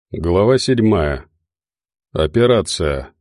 Глава 7. Операция.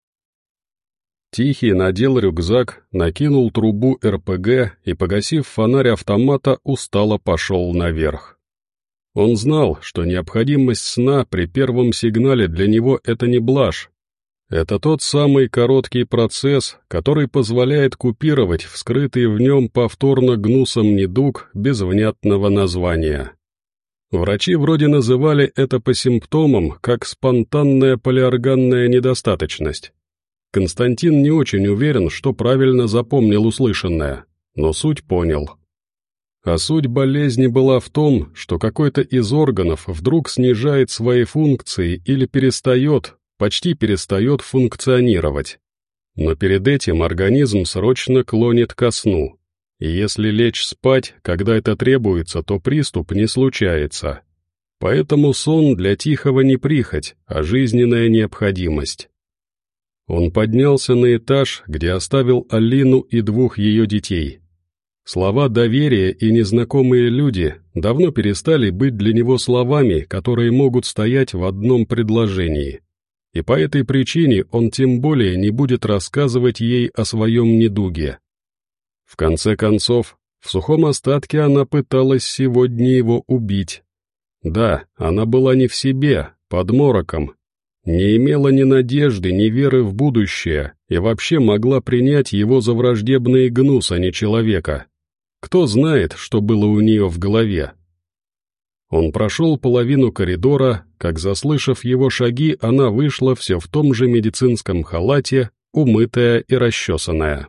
Тихий надел рюкзак, накинул трубу РПГ и, погасив фонарь автомата, устало пошел наверх. Он знал, что необходимость сна при первом сигнале для него — это не блажь. Это тот самый короткий процесс, который позволяет купировать вскрытый в нем повторно гнусом недуг без внятного названия. Врачи вроде называли это по симптомам, как спонтанная полиорганная недостаточность. Константин не очень уверен, что правильно запомнил услышанное, но суть понял. А суть болезни была в том, что какой-то из органов вдруг снижает свои функции или почти перестает функционировать. Но перед этим организм срочно клонит ко сну. И если лечь спать, когда это требуется, то приступ не случается. Поэтому сон для Тихого не прихоть, а жизненная необходимость. Он поднялся на этаж, где оставил Алину и двух ее детей. Слова доверия и незнакомые люди давно перестали быть для него словами, которые могут стоять в одном предложении. И по этой причине он тем более не будет рассказывать ей о своем недуге. В конце концов, в сухом остатке она пыталась сегодня его убить. Да, она была не в себе, под мороком, не имела ни надежды, ни веры в будущее и вообще могла принять его за враждебный гнус, а не человека. Кто знает, что было у нее в голове? Он прошел половину коридора, как, заслышав его шаги, она вышла все в том же медицинском халате, умытая и расчесанная.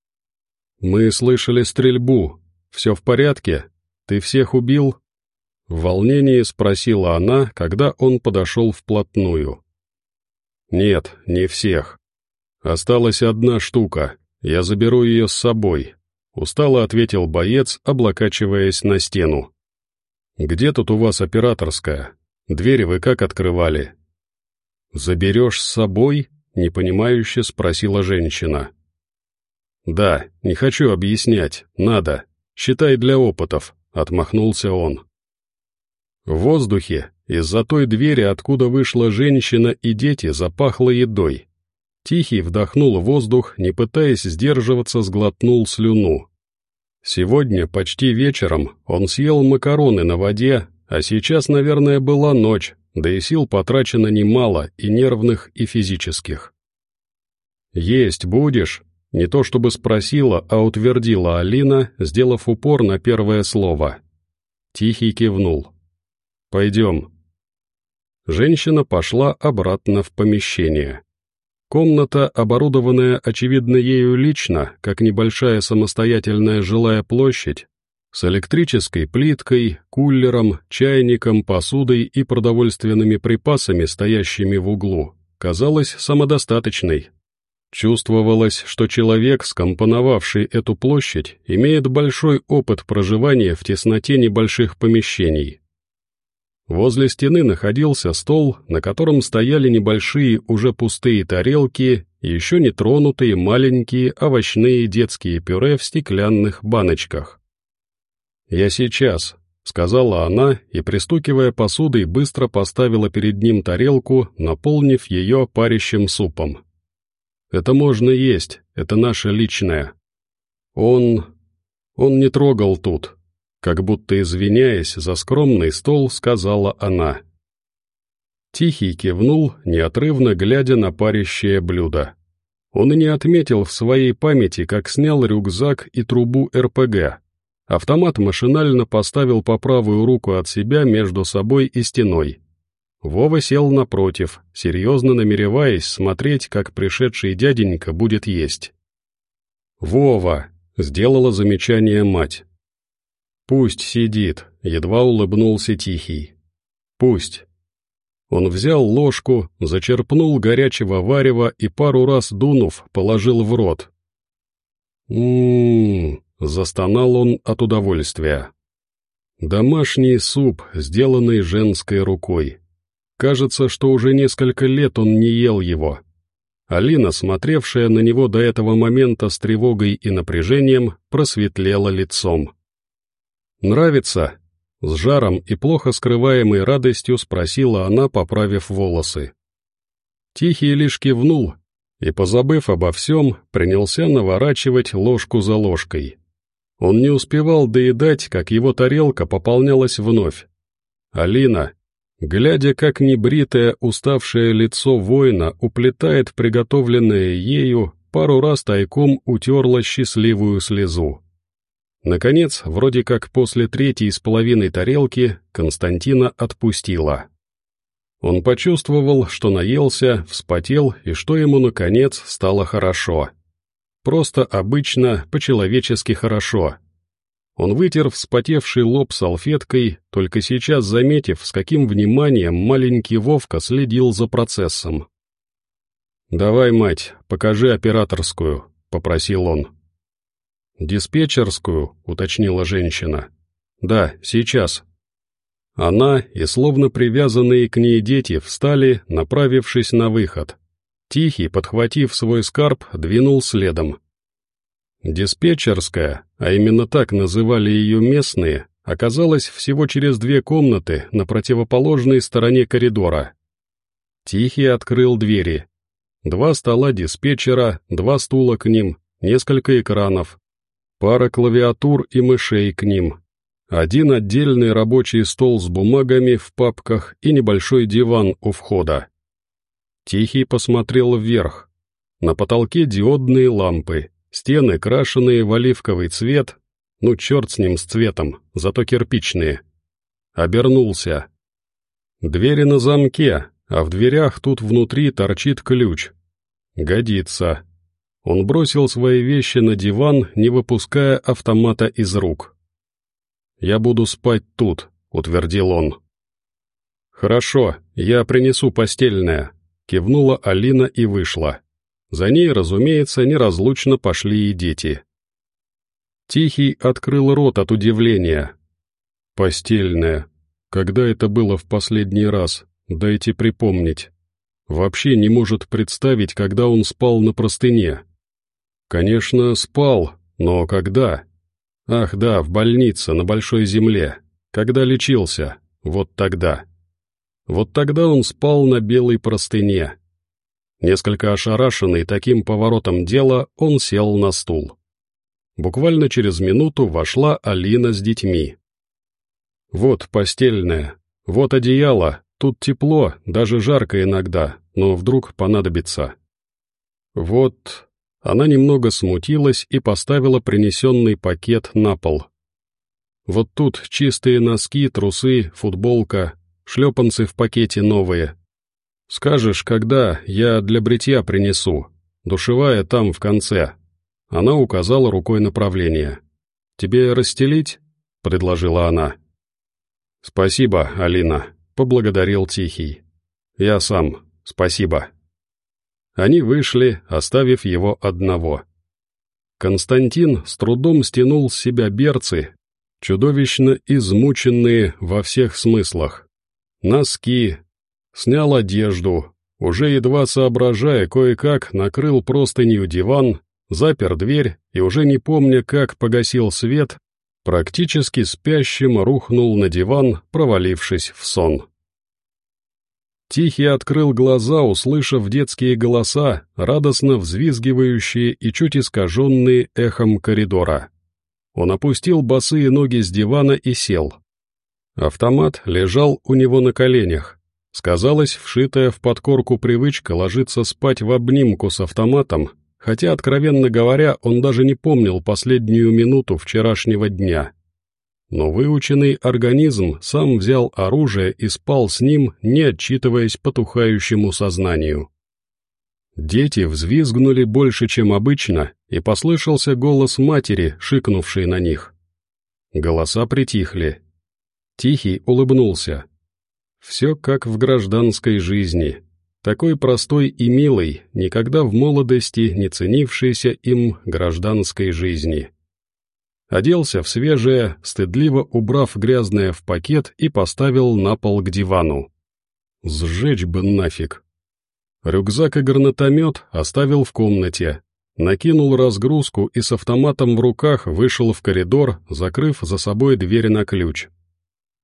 «Мы слышали стрельбу. Все в порядке? Ты всех убил?» В волнении спросила она, когда он подошел вплотную. «Нет, не всех. Осталась одна штука. Я заберу ее с собой», — устало ответил боец, облокачиваясь на стену. «Где тут у вас операторская? Двери вы как открывали?» «Заберешь с собой?» — непонимающе спросила женщина. «Да, не хочу объяснять, надо. Считай для опытов», — отмахнулся он. В воздухе, из-за той двери, откуда вышла женщина и дети, запахло едой. Тихий вдохнул воздух, не пытаясь сдерживаться, сглотнул слюну. Сегодня, почти вечером, он съел макароны на воде, а сейчас, наверное, была ночь, да и сил потрачено немало, и нервных, и физических. «Есть будешь?» Не то чтобы спросила, а утвердила Алина, сделав упор на первое слово. Тихий кивнул. «Пойдем». Женщина пошла обратно в помещение. Комната, оборудованная, очевидно, ею лично, как небольшая самостоятельная жилая площадь, с электрической плиткой, кулером, чайником, посудой и продовольственными припасами, стоящими в углу, казалась самодостаточной. Чувствовалось, что человек, скомпоновавший эту площадь, имеет большой опыт проживания в тесноте небольших помещений. Возле стены находился стол, на котором стояли небольшие уже пустые тарелки и еще не тронутые маленькие овощные детские пюре в стеклянных баночках. «Я сейчас», — сказала она и, пристукивая посудой, быстро поставила перед ним тарелку, наполнив ее парящим супом. «Это можно есть, это наше личное». Он не трогал тут, как будто извиняясь за скромный стол, сказала она. Тихий кивнул, неотрывно глядя на парящее блюдо. Он и не отметил в своей памяти, как снял рюкзак и трубу РПГ. Автомат машинально поставил по правую руку от себя между собой и стеной. Вова сел напротив, серьезно намереваясь смотреть, как пришедший дяденька будет есть. «Вова!» — сделала замечание мать. «Пусть сидит», — едва улыбнулся Тихий. «Пусть». Он взял ложку, зачерпнул горячего варева и, пару раз дунув, положил в рот. Застонал он от удовольствия. Домашний суп, сделанный женской рукой. Кажется, что уже несколько лет он не ел его. Алина, смотревшая на него до этого момента с тревогой и напряжением, просветлела лицом. «Нравится?» С жаром и плохо скрываемой радостью спросила она, поправив волосы. Тихий лишь кивнул и, позабыв обо всем, принялся наворачивать ложку за ложкой. Он не успевал доедать, как его тарелка пополнялась вновь. Алина, глядя, как небритое, уставшее лицо воина уплетает приготовленное ею, пару раз тайком утерла счастливую слезу. Наконец, вроде как после 3,5 тарелки, Константина отпустила. Он почувствовал, что наелся, вспотел и что ему, наконец, стало хорошо. Просто обычно, по-человечески хорошо. Он вытер вспотевший лоб салфеткой, только сейчас заметив, с каким вниманием маленький Вовка следил за процессом. «Давай, мать, покажи операторскую», — попросил он. «Диспетчерскую», — уточнила женщина. «Да, сейчас». Она и словно привязанные к ней дети встали, направившись на выход. Тихий, подхватив свой скарб, двинул следом. Диспетчерская, а именно так называли ее местные, оказалась всего через 2 комнаты на противоположной стороне коридора. Тихий открыл двери. 2 стола диспетчера, 2 стула к ним, несколько экранов, пара клавиатур и мышей к ним, 1 отдельный рабочий стол с бумагами в папках и небольшой диван у входа. Тихий посмотрел вверх. На потолке диодные лампы, стены, крашеные в оливковый цвет, ну черт с ним с цветом, зато кирпичные. Обернулся. Двери на замке, а в дверях тут внутри торчит ключ. Годится. Он бросил свои вещи на диван, не выпуская автомата из рук. «Я буду спать тут», — утвердил он. «Хорошо, я принесу постельное», — кивнула Алина и вышла. За ней, разумеется, неразлучно пошли и дети. Тихий открыл рот от удивления. «Постельное. Когда это было в последний раз? Дайте припомнить. Вообще не может представить, когда он спал на простыне. Конечно, спал, но когда? Ах да, в больнице, на Большой Земле. Когда лечился, вот тогда. Вот тогда он спал на белой простыне». Несколько ошарашенный таким поворотом дела, он сел на стул. Буквально через минуту вошла Алина с детьми. «Вот постельное, вот одеяло, тут тепло, даже жарко иногда, но вдруг понадобится. Вот...» Она немного смутилась и поставила принесенный пакет на пол. «Вот тут чистые носки, трусы, футболка, шлепанцы в пакете новые. Скажешь, когда, я для бритья принесу. Душевая там в конце». Она указала рукой направление. «Тебе расстелить?» — предложила она. «Спасибо, Алина», — поблагодарил Тихий. «Я сам, спасибо». Они вышли, оставив его одного. Константин с трудом стянул с себя берцы, чудовищно измученные во всех смыслах. Носки, снял одежду, уже едва соображая, кое-как накрыл простынью диван, запер дверь и, уже не помня, как погасил свет, практически спящим рухнул на диван, провалившись в сон. Тихий открыл глаза, услышав детские голоса, радостно взвизгивающие и чуть искаженные эхом коридора. Он опустил босые ноги с дивана и сел. Автомат лежал у него на коленях. Сказалась вшитая в подкорку привычка ложиться спать в обнимку с автоматом, хотя, откровенно говоря, он даже не помнил последнюю минуту вчерашнего дня. Но выученный организм сам взял оружие и спал с ним, не отчитываясь потухающему сознанию. Дети взвизгнули больше, чем обычно, и послышался голос матери, шикнувшей на них. Голоса притихли. Тихий улыбнулся. Все как в гражданской жизни. Такой простой и милой, никогда в молодости не ценившейся им гражданской жизни. Оделся в свежее, стыдливо убрав грязное в пакет и поставил на пол к дивану. Сжечь бы нафиг. Рюкзак и гранатомет оставил в комнате, накинул разгрузку и с автоматом в руках вышел в коридор, закрыв за собой дверь на ключ.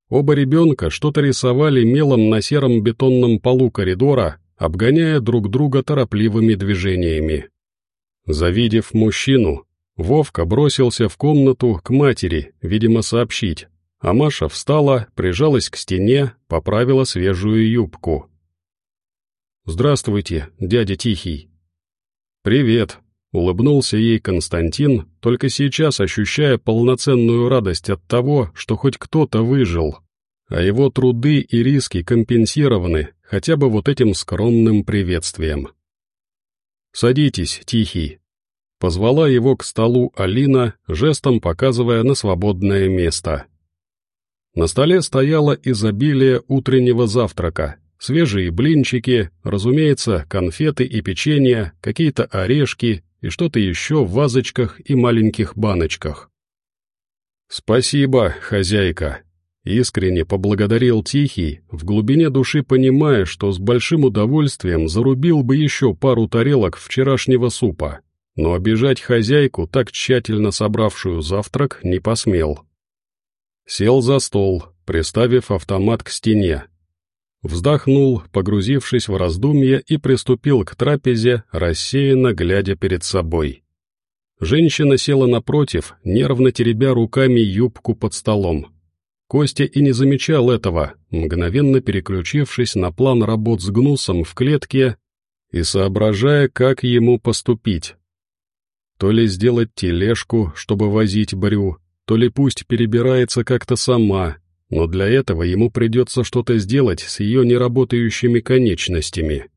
Оба ребенка что-то рисовали мелом на сером бетонном полу коридора, обгоняя друг друга торопливыми движениями. Завидев мужчину, Вовка бросился в комнату к матери, видимо, сообщить, а Маша встала, прижалась к стене, поправила свежую юбку. «Здравствуйте, дядя Тихий». «Привет», — улыбнулся ей Константин, только сейчас ощущая полноценную радость от того, что хоть кто-то выжил, а его труды и риски компенсированы хотя бы вот этим скромным приветствием. «Садитесь, Тихий», — позвала его к столу Алина, жестом показывая на свободное место. На столе стояло изобилие утреннего завтрака, свежие блинчики, разумеется, конфеты и печенье, какие-то орешки и что-то еще в вазочках и маленьких баночках. «Спасибо, хозяйка», — искренне поблагодарил Тихий, в глубине души понимая, что с большим удовольствием зарубил бы еще пару тарелок вчерашнего супа, но обижать хозяйку, так тщательно собравшую завтрак, не посмел. Сел за стол, приставив автомат к стене. Вздохнул, погрузившись в раздумья, и приступил к трапезе, рассеянно глядя перед собой. Женщина села напротив, нервно теребя руками юбку под столом. Костя и не замечал этого, мгновенно переключившись на план работ с гнусом в клетке и соображая, как ему поступить. То ли сделать тележку, чтобы возить Брю, то ли пусть перебирается как-то сама, но для этого ему придется что-то сделать с ее неработающими конечностями.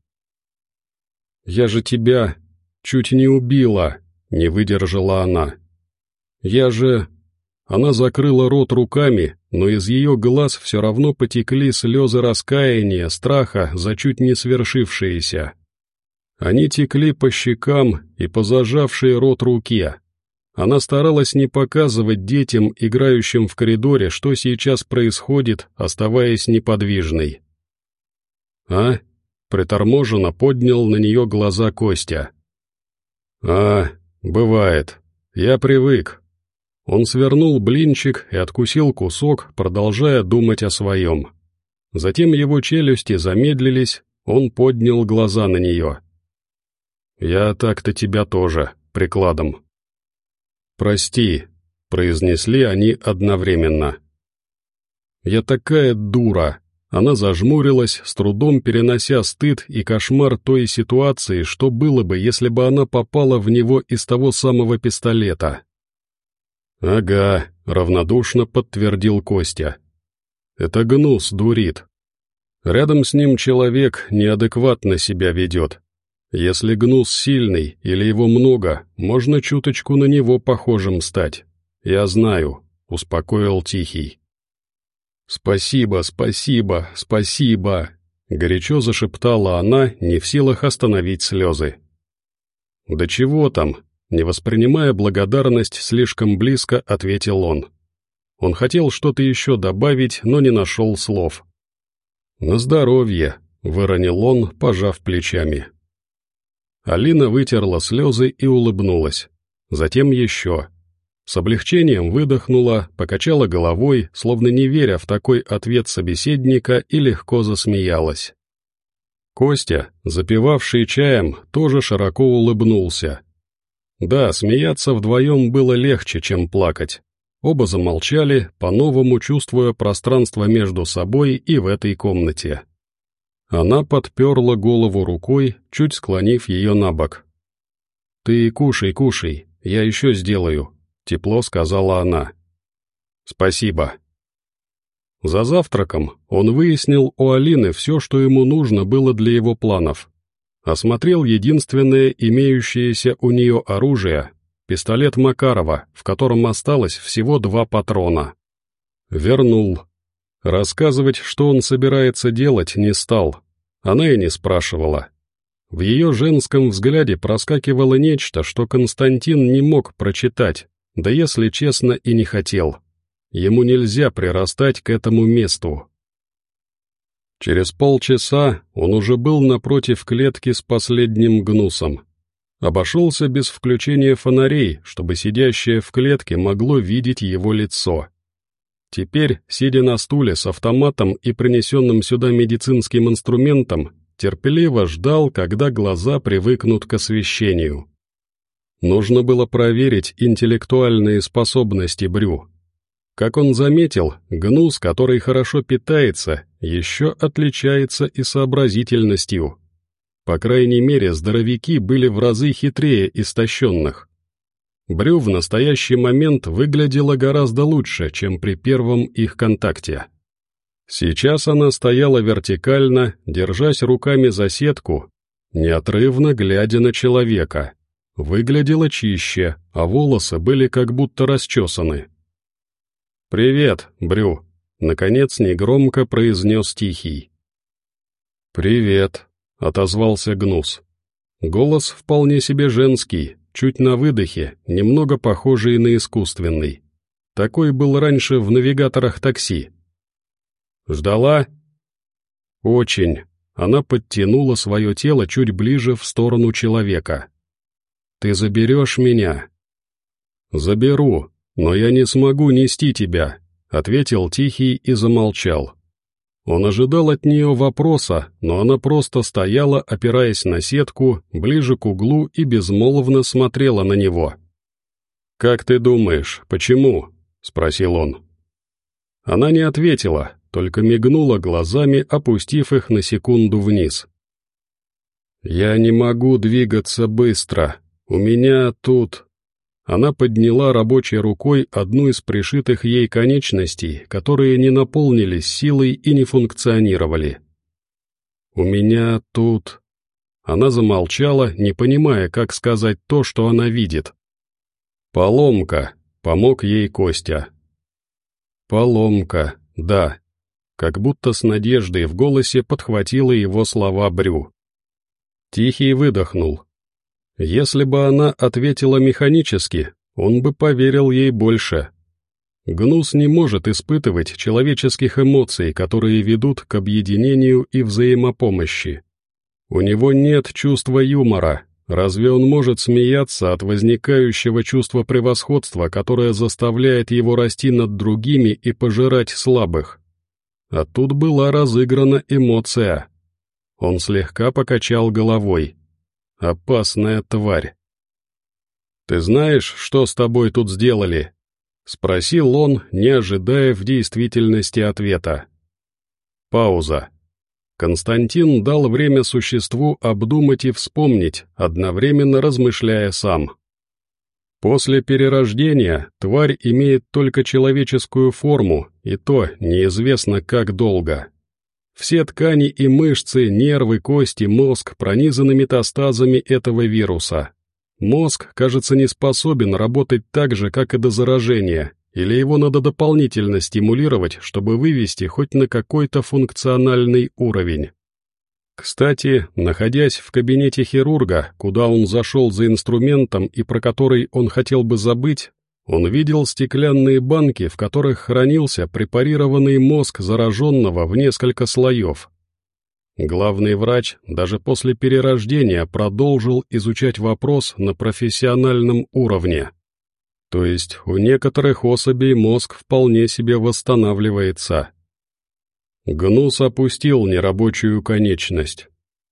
«Я же тебя чуть не убила», — не выдержала она. «Я же...» Она закрыла рот руками, но из ее глаз все равно потекли слезы раскаяния, страха за чуть не свершившееся. Они текли по щекам и по зажавшей рот руке. Она старалась не показывать детям, играющим в коридоре, что сейчас происходит, оставаясь неподвижной. «А?» — приторможенно поднял на нее глаза Костя. «А, бывает. Я привык». Он свернул блинчик и откусил кусок, продолжая думать о своем. Затем его челюсти замедлились, он поднял глаза на нее. «Я так-то тебя тоже, прикладом». «Прости», — произнесли они одновременно. «Я такая дура», — она зажмурилась, с трудом перенося стыд и кошмар той ситуации, что было бы, если бы она попала в него из того самого пистолета. «Ага», — равнодушно подтвердил Костя. «Это гнус дурит. Рядом с ним человек неадекватно себя ведет. Если гнус сильный или его много, можно чуточку на него похожим стать. Я знаю», — успокоил Тихий. «Спасибо, спасибо, спасибо», — горячо зашептала она, не в силах остановить слезы. «Да чего там?» — не воспринимая благодарность слишком близко, ответил он. Он хотел что-то еще добавить, но не нашел слов. «На здоровье», — выронил он, пожав плечами. Алина вытерла слезы и улыбнулась. Затем еще. С облегчением выдохнула, покачала головой, словно не веря в такой ответ собеседника, и легко засмеялась. Костя, запивавший чаем, тоже широко улыбнулся. Да, смеяться вдвоем было легче, чем плакать. Оба замолчали, по-новому чувствуя пространство между собой и в этой комнате. Она подперла голову рукой, чуть склонив ее на бок. «Ты кушай, кушай, я еще сделаю», — тепло сказала она. «Спасибо». За завтраком он выяснил у Алины все, что ему нужно было для его планов. Осмотрел единственное имеющееся у нее оружие — пистолет Макарова, в котором осталось всего 2 патрона. Вернул. Рассказывать, что он собирается делать, не стал. Она и не спрашивала. В ее женском взгляде проскакивало нечто, что Константин не мог прочитать, да, если честно, и не хотел. Ему нельзя прирастать к этому месту. Через полчаса он уже был напротив клетки с последним гнусом. Обошелся без включения фонарей, чтобы сидящее в клетке могло видеть его лицо. теперь, сидя на стуле с автоматом и принесенным сюда медицинским инструментом, терпеливо ждал, когда глаза привыкнут к освещению. Нужно было проверить интеллектуальные способности Брю. Как он заметил, гнус, который хорошо питается, еще отличается и сообразительностью. По крайней мере, здоровяки были в разы хитрее истощенных. Брю в настоящий момент выглядела гораздо лучше, чем при первом их контакте. Сейчас она стояла вертикально, держась руками за сетку, неотрывно глядя на человека. Выглядела чище, а волосы были как будто расчесаны. «Привет, Брю», — наконец негромко произнес Тихий. «Привет», — отозвался Гнус. Голос вполне себе женский, чуть на выдохе, немного похожий на искусственный. Такой был раньше в навигаторах такси. «Ждала?» «Очень». Она подтянула свое тело чуть ближе в сторону человека. «Ты заберешь меня?» «Заберу, но я не смогу нести тебя», — ответил Тихий и замолчал. Он ожидал от нее вопроса, но она просто стояла, опираясь на сетку, ближе к углу и безмолвно смотрела на него. «Как ты думаешь, почему?» — спросил он. Она не ответила, только мигнула глазами, опустив их на секунду вниз. «Я не могу двигаться быстро. У меня тут...» Она подняла рабочей рукой одну из пришитых ей конечностей, которые не наполнились силой и не функционировали. «У меня тут...» Она замолчала, не понимая, как сказать то, что она видит. «Поломка», — помог ей Костя. «Поломка, да», — как будто с надеждой в голосе подхватила его слова Брю. Тихий выдохнул. Если бы она ответила механически, он бы поверил ей больше. Гнус не может испытывать человеческих эмоций, которые ведут к объединению и взаимопомощи. У него нет чувства юмора, разве он может смеяться от возникающего чувства превосходства, которое заставляет его расти над другими и пожирать слабых? А тут была разыграна эмоция. Он слегка покачал головой. «Опасная тварь». «Ты знаешь, что с тобой тут сделали?» — спросил он, не ожидая в действительности ответа. Пауза. Константин дал время существу обдумать и вспомнить, одновременно размышляя сам. После перерождения тварь имеет только человеческую форму, и то неизвестно как долго. Все ткани и мышцы, нервы, кости, мозг пронизаны метастазами этого вируса. Мозг, кажется, не способен работать так же, как и до заражения, или его надо дополнительно стимулировать, чтобы вывести хоть на какой-то функциональный уровень. Кстати, находясь в кабинете хирурга, куда он зашел за инструментом и про который он хотел бы забыть, он видел стеклянные банки, в которых хранился препарированный мозг зараженного в несколько слоев. Главный врач даже после перерождения продолжил изучать вопрос на профессиональном уровне. То есть у некоторых особей мозг вполне себе восстанавливается. Гнус опустил нерабочую конечность.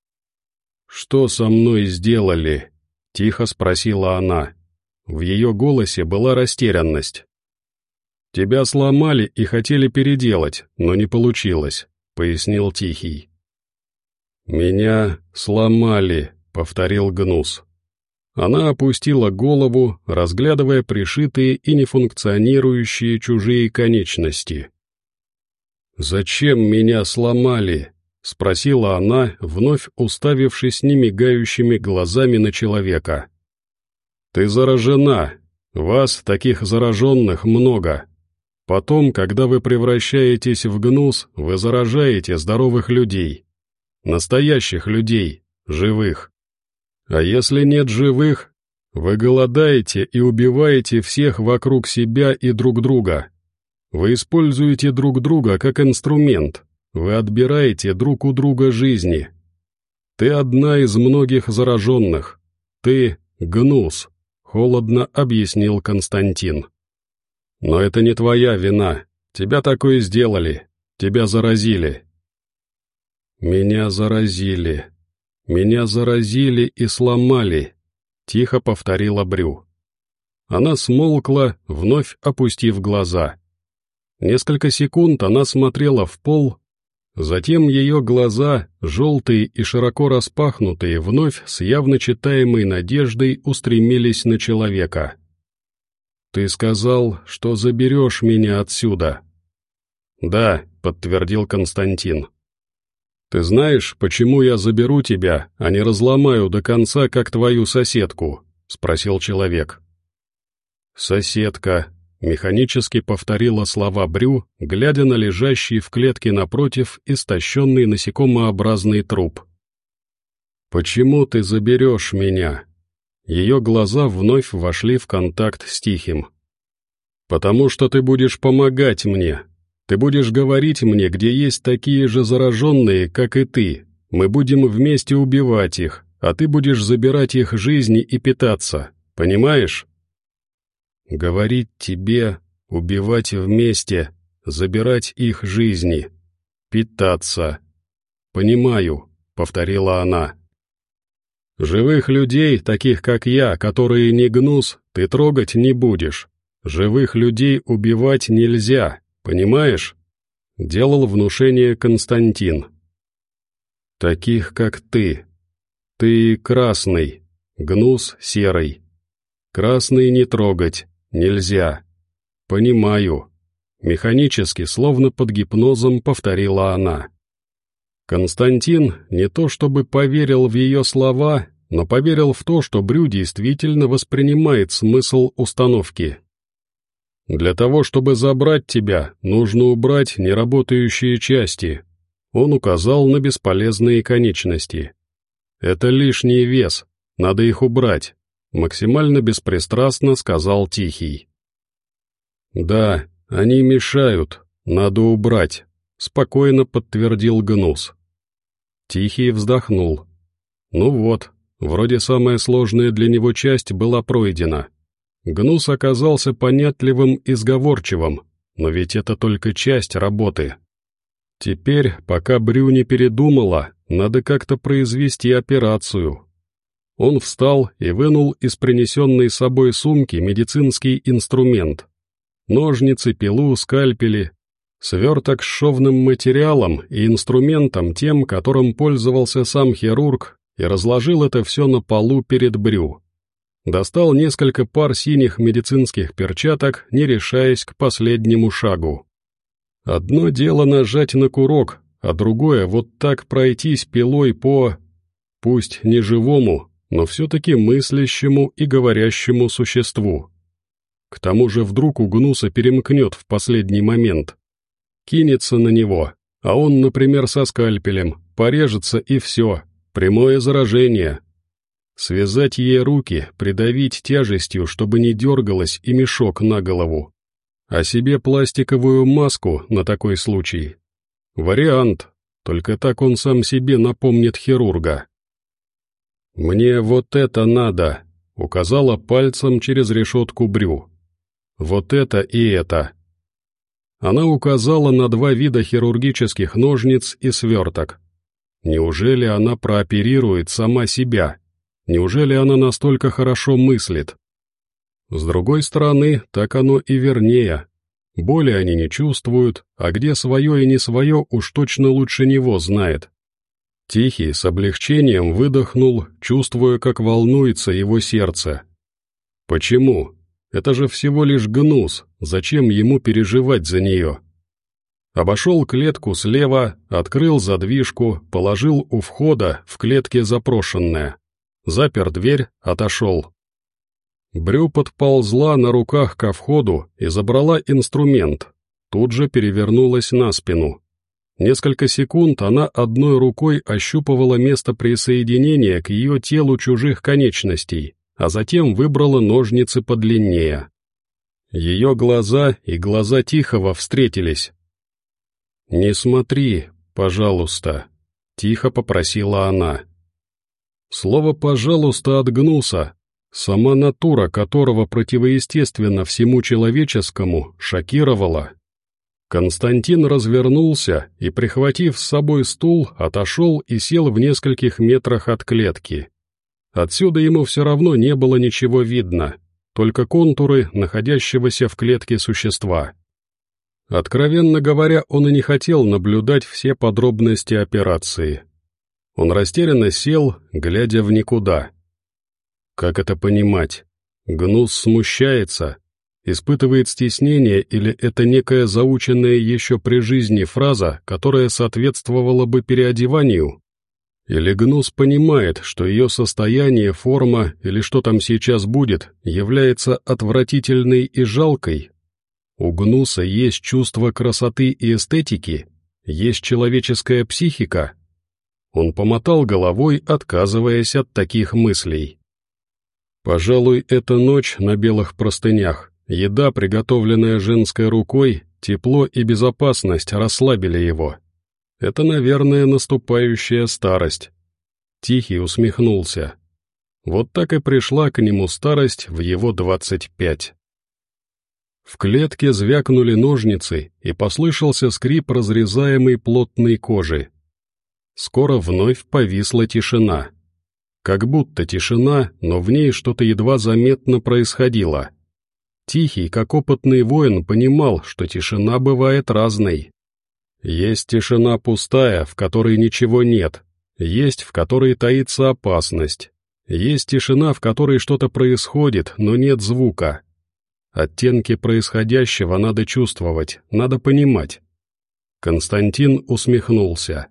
«Что со мной сделали?» — тихо спросила она. В ее голосе была растерянность. «Тебя сломали и хотели переделать, но не получилось», — пояснил Тихий. «Меня сломали», — повторил Гнус. Она опустила голову, разглядывая пришитые и нефункционирующие чужие конечности. «Зачем меня сломали?» — спросила она, вновь уставившись немигающими глазами на человека. «Ты заражена. Вас, таких зараженных, много. Потом, когда вы превращаетесь в гнус, вы заражаете здоровых людей. Настоящих людей, живых. А если нет живых, вы голодаете и убиваете всех вокруг себя и друг друга. Вы используете друг друга как инструмент, вы отбираете друг у друга жизни. Ты одна из многих зараженных. Ты гнус», — холодно объяснил Константин. «Но это не твоя вина. Тебя такое сделали, тебя заразили». «Меня заразили, меня заразили и сломали», — тихо повторила Брю. Она смолкла, вновь опустив глаза. Несколько секунд она смотрела в пол, затем ее глаза, желтые и широко распахнутые, вновь с явно читаемой надеждой устремились на человека. «Ты сказал, что заберешь меня отсюда». «Да», — подтвердил Константин. «Ты знаешь, почему я заберу тебя, а не разломаю до конца, как твою соседку?» — спросил человек. «Соседка», — механически повторила слова Брю, глядя на лежащий в клетке напротив истощенный насекомообразный труп. «Почему ты заберешь меня?» Ее глаза вновь вошли в контакт с Тихим. «Потому что ты будешь помогать мне. Ты будешь говорить мне, где есть такие же зараженные, как и ты. Мы будем вместе убивать их, а ты будешь забирать их жизни и питаться. Понимаешь?» «Говорить тебе, убивать вместе, забирать их жизни, питаться. Понимаю», — повторила она. «Живых людей, таких как я, которые не гнус, ты трогать не будешь. Живых людей убивать нельзя, понимаешь?» — делал внушение Константин. «Таких, как ты. Ты красный, гнус серый. Красный не трогать нельзя. Понимаю». Механически, словно под гипнозом, повторила она. Константин не то чтобы поверил в ее слова, но поверил в то, что Брю действительно воспринимает смысл установки. «Для того, чтобы забрать тебя, нужно убрать неработающие части». Он указал на бесполезные конечности. «Это лишний вес, надо их убрать», — максимально беспристрастно сказал Тихий. «Да, они мешают, надо убрать», — спокойно подтвердил Гнус. Тихий вздохнул. Ну вот, вроде самая сложная для него часть была пройдена. Гнус оказался понятливым и сговорчивым, но ведь это только часть работы. Теперь, пока Брю не передумала, надо как-то произвести операцию. Он встал и вынул из принесенной с собой сумки медицинский инструмент. Ножницы, пилу, скальпели, сверток с шовным материалом и инструментом тем, которым пользовался сам хирург, и разложил это все на полу перед Брю. Достал несколько пар синих медицинских перчаток, не решаясь к последнему шагу. Одно дело нажать на курок, а другое вот так пройтись пилой по, пусть не живому, но все-таки мыслящему и говорящему существу. К тому же вдруг у Гнуса перемкнет в последний момент. Кинется на него, а он, например, со скальпелем, порежется и все, прямое заражение. Связать ей руки, придавить тяжестью, чтобы не дергалась, и мешок на голову. А себе пластиковую маску на такой случай. Вариант, только так он сам себе напомнит хирурга. «Мне вот это надо», — указала пальцем через решетку Брю. «Вот это и это». Она указала на два вида хирургических ножниц и сверток. Неужели она прооперирует сама себя? Неужели она настолько хорошо мыслит? С другой стороны, так оно и вернее. Боли они не чувствуют, а где свое и не свое уж точно лучше него знает. Тихий с облегчением выдохнул, чувствуя, как волнуется его сердце. Почему? Это же всего лишь Гнус, зачем ему переживать за нее? Обошел клетку слева, открыл задвижку, положил у входа в клетке запрошенное. Запер дверь, отошел. Брю подползла на руках ко входу и забрала инструмент, тут же перевернулась на спину. Несколько секунд она одной рукой ощупывала место присоединения к ее телу чужих конечностей, а затем выбрала ножницы подлиннее. Ее глаза и глаза Тихого встретились. «Не смотри, пожалуйста», — тихо попросила она. Слово «пожалуйста» от Гнуса, сама натура которого противоестественна всему человеческому, шокировала. Константин развернулся и, прихватив с собой стул, отошел и сел в нескольких метрах от клетки. Отсюда ему все равно не было ничего видно, только контуры находящегося в клетке существа. Откровенно говоря, он и не хотел наблюдать все подробности операции. Он растерянно сел, глядя в никуда. Как это понимать? Гнус смущается, испытывает стеснение или это некая заученная еще при жизни фраза, которая соответствовала бы переодеванию? Или Гнус понимает, что ее состояние, форма или что там сейчас будет, является отвратительной и жалкой? У Гнуса есть чувство красоты и эстетики, есть человеческая психика. Он помотал головой, отказываясь от таких мыслей. Пожалуй, эта ночь на белых простынях, еда, приготовленная женской рукой, тепло и безопасность расслабили его. Это, наверное, наступающая старость. Тихий усмехнулся. Вот так и пришла к нему старость в его 25. В клетке звякнули ножницы, и послышался скрип разрезаемой плотной кожи. Скоро вновь повисла тишина. Как будто тишина, но в ней что-то едва заметно происходило. Тихий, как опытный воин, понимал, что тишина бывает разной. Есть тишина пустая, в которой ничего нет, есть в которой таится опасность, есть тишина, в которой что-то происходит, но нет звука. Оттенки происходящего надо чувствовать, надо понимать. Константин усмехнулся.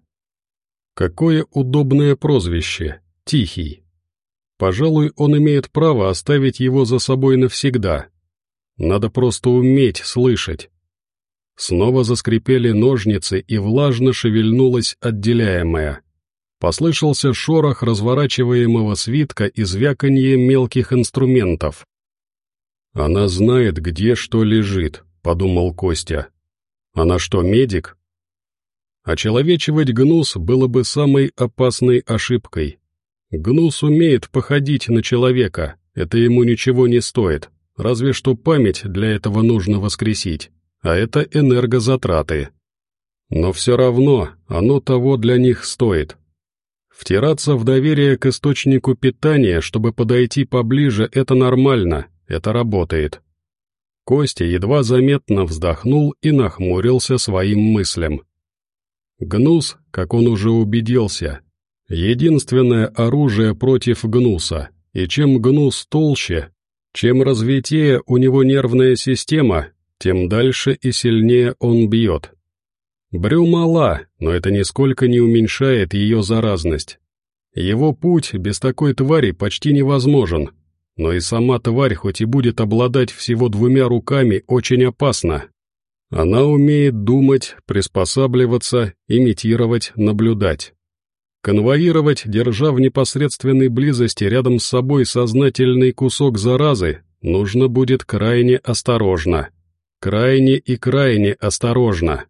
Какое удобное прозвище, Тихий. Пожалуй, он имеет право оставить его за собой навсегда. Надо просто уметь слышать. Снова заскрипели ножницы, и влажно шевельнулось отделяемое. Послышался шорох разворачиваемого свитка и звяканье мелких инструментов. «Она знает, где что лежит», — подумал Костя. «Она что, медик?» Очеловечивать Гнус было бы самой опасной ошибкой. Гнус умеет походить на человека, это ему ничего не стоит, разве что память для этого нужно воскресить, а это энергозатраты. Но все равно оно того для них стоит. Втираться в доверие к источнику питания, чтобы подойти поближе, это нормально, это работает. Костя едва заметно вздохнул и нахмурился своим мыслям. Гнус, как он уже убедился, единственное оружие против Гнуса, и чем Гнус толще, чем развитее у него нервная система, тем дальше и сильнее он бьет. Брю мала, но это нисколько не уменьшает ее заразность. Его путь без такой твари почти невозможен, но и сама тварь, хоть и будет обладать всего 2 руками, очень опасна. Она умеет думать, приспосабливаться, имитировать, наблюдать. Конвоировать, держа в непосредственной близости рядом с собой сознательный кусок заразы, нужно будет крайне осторожно. Крайне и крайне осторожно.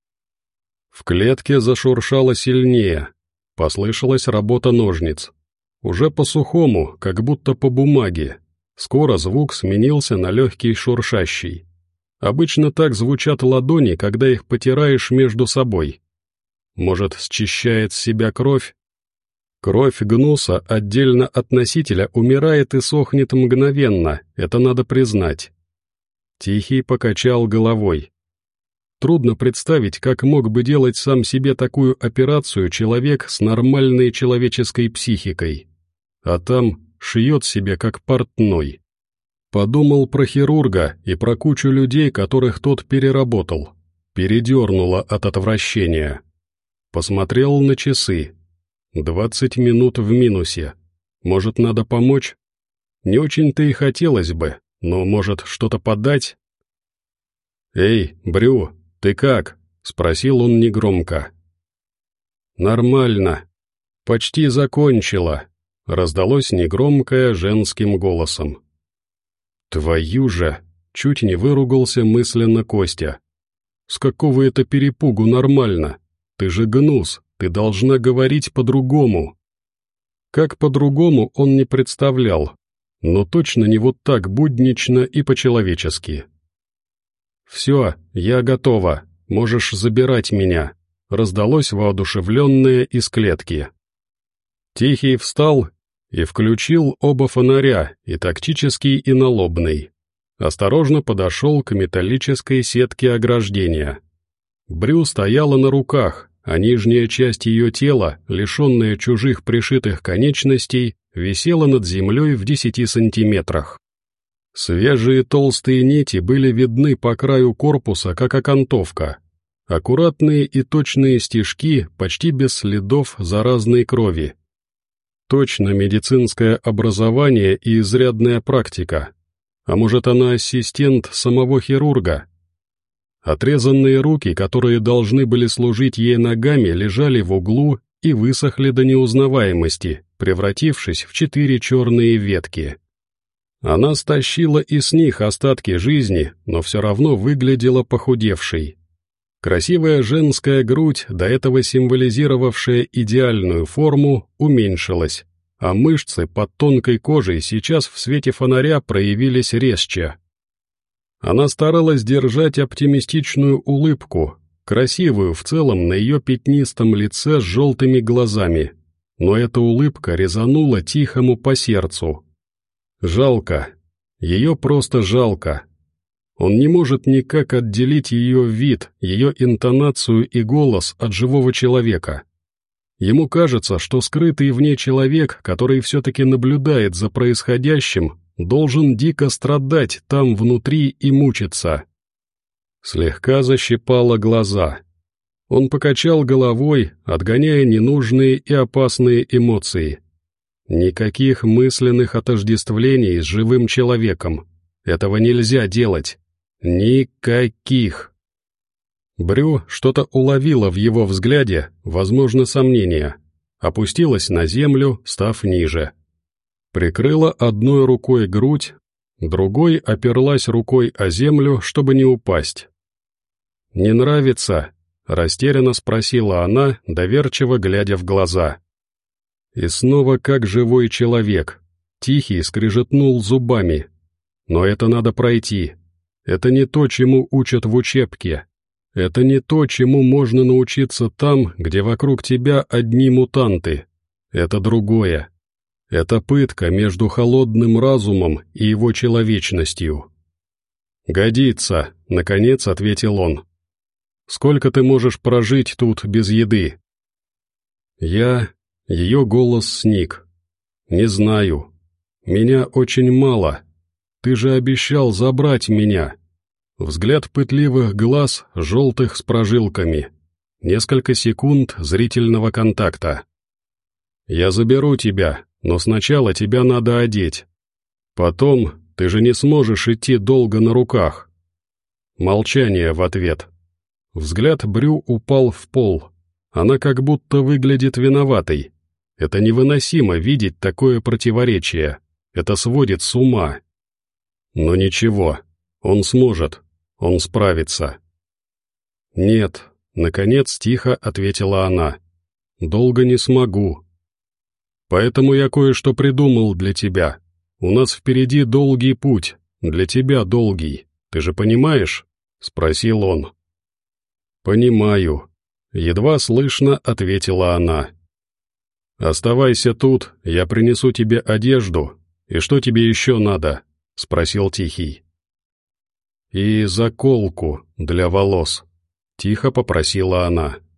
В клетке зашуршало сильнее. Послышалась работа ножниц. Уже по-сухому, как будто по бумаге. Скоро звук сменился на легкий шуршащий. Обычно так звучат ладони, когда их потираешь между собой. Может, счищает с себя кровь? Кровь Гнуса отдельно от носителя умирает и сохнет мгновенно, это надо признать. Тихий покачал головой. Трудно представить, как мог бы делать сам себе такую операцию человек с нормальной человеческой психикой. А там шьет себе как портной. Подумал про хирурга и про кучу людей, которых тот переработал. Передернуло от отвращения. Посмотрел на часы. 20 минут в минусе. Может, надо помочь? Не очень-то и хотелось бы, но, может, что-то подать? «Эй, Брю, ты как?» — спросил он негромко. «Нормально. Почти закончила», — раздалось негромкое женским голосом. «Твою же!» — чуть не выругался мысленно Костя. «С какого это перепугу нормально? Ты же Гнус, ты должна говорить по-другому». Как по-другому он не представлял, но точно не вот так буднично и по-человечески. «Все, я готова», можешь забирать меня», — раздалось воодушевленное из клетки. Тихий встал и включил оба фонаря, и тактический, и налобный. Осторожно подошел к металлической сетке ограждения. Брю стояла на руках, а нижняя часть ее тела, лишенная чужих пришитых конечностей, висела над землей в 10 сантиметрах. Свежие толстые нити были видны по краю корпуса, как окантовка. Аккуратные и точные стежки, почти без следов заразной крови. Точно медицинское образование и изрядная практика. А может, она ассистент самого хирурга? Отрезанные руки, которые должны были служить ей ногами, лежали в углу и высохли до неузнаваемости, превратившись в 4 черные ветки. Она стащила и с них остатки жизни, но все равно выглядела похудевшей. Красивая женская грудь, до этого символизировавшая идеальную форму, уменьшилась, а мышцы под тонкой кожей сейчас в свете фонаря проявились резче. Она старалась держать оптимистичную улыбку, красивую в целом на ее пятнистом лице с желтыми глазами, но эта улыбка резанула Тихому по сердцу. Жалко. Ее просто жалко. Он не может никак отделить ее вид, ее интонацию и голос от живого человека. Ему кажется, что скрытый в ней человек, который все-таки наблюдает за происходящим, должен дико страдать там внутри и мучиться. Слегка защипало глаза. Он покачал головой, отгоняя ненужные и опасные эмоции. Никаких мысленных отождествлений с живым человеком. Этого нельзя делать. Никаких. Брю что-то уловила в его взгляде, возможно, сомнение. Опустилась на землю, став ниже. Прикрыла одной рукой грудь, другой оперлась рукой о землю, чтобы не упасть. «Не нравится?» — растерянно спросила она, доверчиво глядя в глаза. И снова как живой человек. Тихий скрежетнул зубами. «Но это надо пройти. Это не то, чему учат в учебке. Это не то, чему можно научиться там, где вокруг тебя одни мутанты. Это другое. Это пытка между холодным разумом и его человечностью». «Годится», — наконец ответил он. «Сколько ты можешь прожить тут без еды?» Ее голос сник. «Не знаю. Меня очень мало. Ты же обещал забрать меня». Взгляд пытливых глаз, желтых с прожилками. Несколько секунд зрительного контакта. «Я заберу тебя, но сначала тебя надо одеть. Потом ты же не сможешь идти долго на руках». Молчание в ответ. Взгляд Брю упал в пол. Она как будто выглядит виноватой. Это невыносимо видеть такое противоречие. Это сводит с ума. Но ничего, он сможет, он справится. «Нет», — наконец тихо ответила она. «Долго не смогу. Поэтому я кое-что придумал для тебя. У нас впереди долгий путь, для тебя долгий. Ты же понимаешь?» — спросил он. «Понимаю», — едва слышно ответила она. «Оставайся тут, я принесу тебе одежду. И что тебе еще надо?» — спросил Тихий. «И заколку для волос», — тихо попросила она.